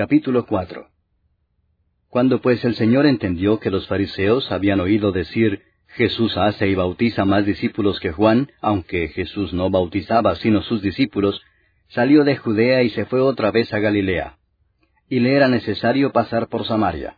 Capítulo 4. Cuando pues el Señor entendió que los fariseos habían oído decir, Jesús hace y bautiza más discípulos que Juan, aunque Jesús no bautizaba sino sus discípulos, salió de Judea y se fue otra vez a Galilea. Y le era necesario pasar por Samaria.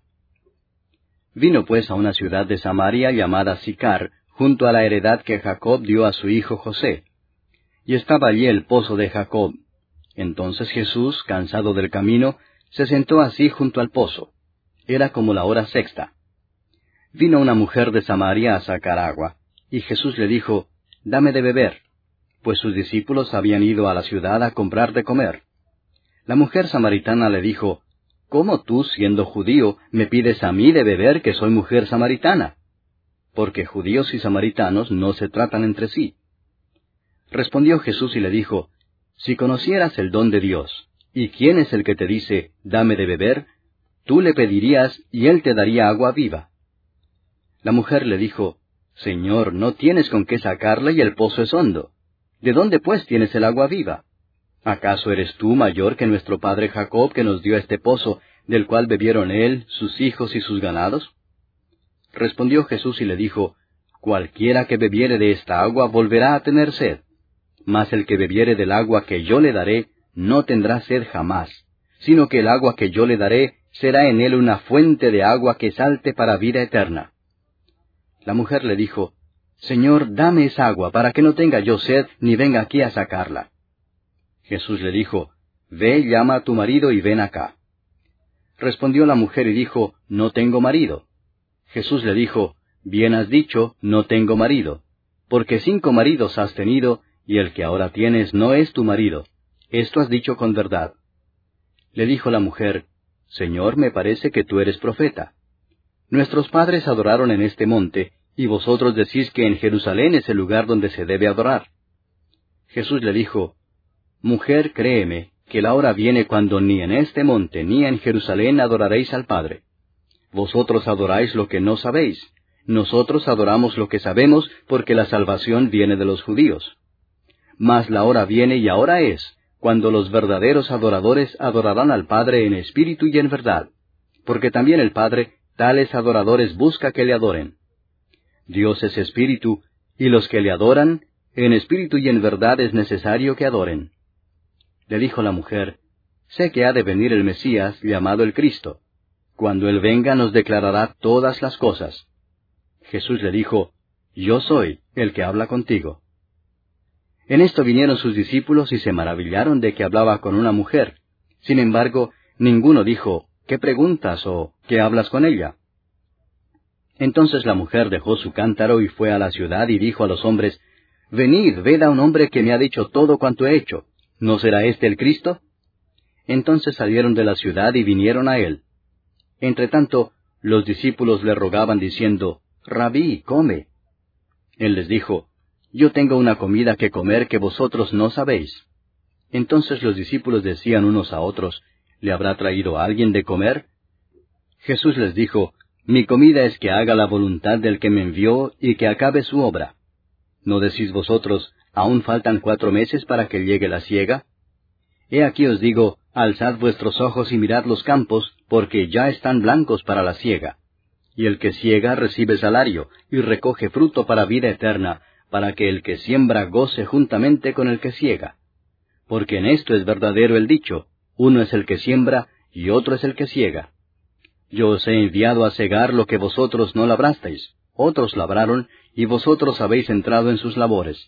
Vino pues a una ciudad de Samaria llamada Sicar, junto a la heredad que Jacob dio a su hijo José. Y estaba allí el pozo de Jacob. Entonces Jesús, cansado del camino, se sentó así junto al pozo. Era como la hora sexta. Vino una mujer de Samaria a sacar agua, y Jesús le dijo, «Dame de beber», pues sus discípulos habían ido a la ciudad a comprar de comer. La mujer samaritana le dijo, «¿Cómo tú, siendo judío, me pides a mí de beber que soy mujer samaritana?» Porque judíos y samaritanos no se tratan entre sí. Respondió Jesús y le dijo, «Si conocieras el don de Dios, ¿y quién es el que te dice, dame de beber?, tú le pedirías y él te daría agua viva». La mujer le dijo, «Señor, no tienes con qué sacarla y el pozo es hondo. ¿De dónde pues tienes el agua viva? ¿Acaso eres tú mayor que nuestro padre Jacob, que nos dio este pozo, del cual bebieron él, sus hijos y sus ganados?» Respondió Jesús y le dijo, «Cualquiera que bebiere de esta agua volverá a tener sed, mas el que bebiere del agua que yo le daré no tendrá sed jamás, sino que el agua que yo le daré será en él una fuente de agua que salte para vida eterna». La mujer le dijo, «Señor, dame esa agua, para que no tenga yo sed, ni venga aquí a sacarla». Jesús le dijo, «Ve, llama a tu marido y ven acá». Respondió la mujer y dijo, «No tengo marido». Jesús le dijo, «Bien has dicho, no tengo marido, porque 5 maridos has tenido, y el que ahora tienes no es tu marido. Esto has dicho con verdad». Le dijo la mujer, «Señor, me parece que tú eres profeta. Nuestros padres adoraron en este monte, y vosotros decís que en Jerusalén es el lugar donde se debe adorar». Jesús le dijo, «Mujer, créeme, que la hora viene cuando ni en este monte ni en Jerusalén adoraréis al Padre. Vosotros adoráis lo que no sabéis, nosotros adoramos lo que sabemos, porque la salvación viene de los judíos. Mas la hora viene y ahora es, cuando los verdaderos adoradores adorarán al Padre en espíritu y en verdad, porque también el Padre tales adoradores busca que le adoren. Dios es espíritu, y los que le adoran, en espíritu y en verdad es necesario que adoren». Le dijo la mujer, «Sé que ha de venir el Mesías, llamado el Cristo. Cuando Él venga nos declarará todas las cosas». Jesús le dijo, «Yo soy el que habla contigo». En esto vinieron sus discípulos y se maravillaron de que hablaba con una mujer. Sin embargo, ninguno dijo, «¿Qué preguntas?» o «¿Qué hablas con ella?». Entonces la mujer dejó su cántaro y fue a la ciudad y dijo a los hombres, «Venid, ved a un hombre que me ha dicho todo cuanto he hecho. ¿No será éste el Cristo?». Entonces salieron de la ciudad y vinieron a él. Entretanto, los discípulos le rogaban diciendo, «Rabí, come». Él les dijo, «Yo tengo una comida que comer que vosotros no sabéis». Entonces los discípulos decían unos a otros, «¿Le habrá traído alguien de comer?». Jesús les dijo, «Mi comida es que haga la voluntad del que me envió y que acabe su obra. ¿No decís vosotros, aún faltan 4 meses para que llegue la siega? He aquí os digo, alzad vuestros ojos y mirad los campos, porque ya están blancos para la siega. Y el que siega recibe salario, y recoge fruto para vida eterna, para que el que siembra goce juntamente con el que siega. Porque en esto es verdadero el dicho, uno es el que siembra, y otro es el que siega. Yo os he enviado a segar lo que vosotros no labrasteis, otros labraron, y vosotros habéis entrado en sus labores».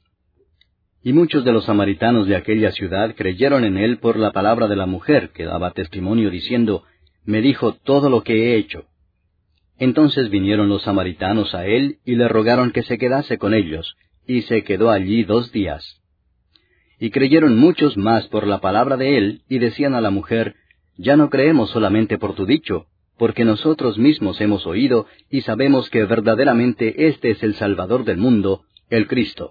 Y muchos de los samaritanos de aquella ciudad creyeron en él por la palabra de la mujer, que daba testimonio diciendo, «Me dijo todo lo que he hecho». Entonces vinieron los samaritanos a él y le rogaron que se quedase con ellos, y se quedó allí 2 días. Y creyeron muchos más por la palabra de él, y decían a la mujer, «Ya no creemos solamente por tu dicho, porque nosotros mismos hemos oído y sabemos que verdaderamente este es el Salvador del mundo, el Cristo».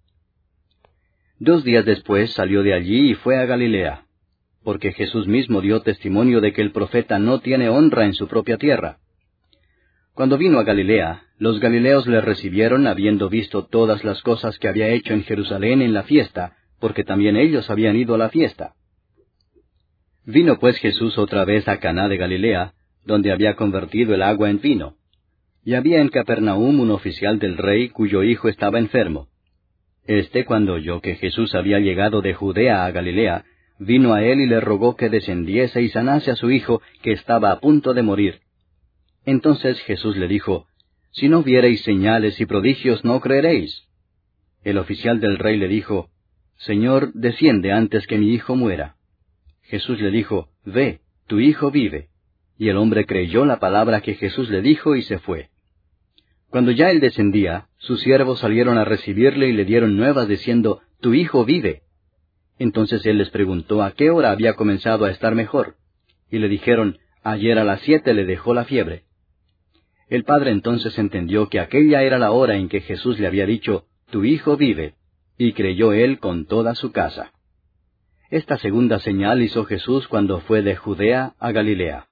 2 días después salió de allí y fue a Galilea, porque Jesús mismo dio testimonio de que el profeta no tiene honra en su propia tierra. Cuando vino a Galilea, los galileos le recibieron habiendo visto todas las cosas que había hecho en Jerusalén en la fiesta, porque también ellos habían ido a la fiesta. Vino pues Jesús otra vez a Caná de Galilea, donde había convertido el agua en vino. Y había en Capernaum un oficial del rey cuyo hijo estaba enfermo. Cuando oyó que Jesús había llegado de Judea a Galilea, vino a él y le rogó que descendiese y sanase a su hijo, que estaba a punto de morir. Entonces Jesús le dijo, Si no viereis señales y prodigios, no creeréis. El oficial del rey le dijo, Señor, desciende antes que mi hijo muera. Jesús le dijo, Ve, tu hijo vive. Y el hombre creyó la palabra que Jesús le dijo y se fue. Cuando ya él descendía, sus siervos salieron a recibirle y le dieron nuevas diciendo, Tu hijo vive. Entonces él les preguntó a qué hora había comenzado a estar mejor. Y le dijeron, Ayer a las 7 le dejó la fiebre. El padre entonces entendió que aquella era la hora en que Jesús le había dicho, Tu hijo vive, y creyó él con toda su casa. Esta segunda señal hizo Jesús cuando fue de Judea a Galilea.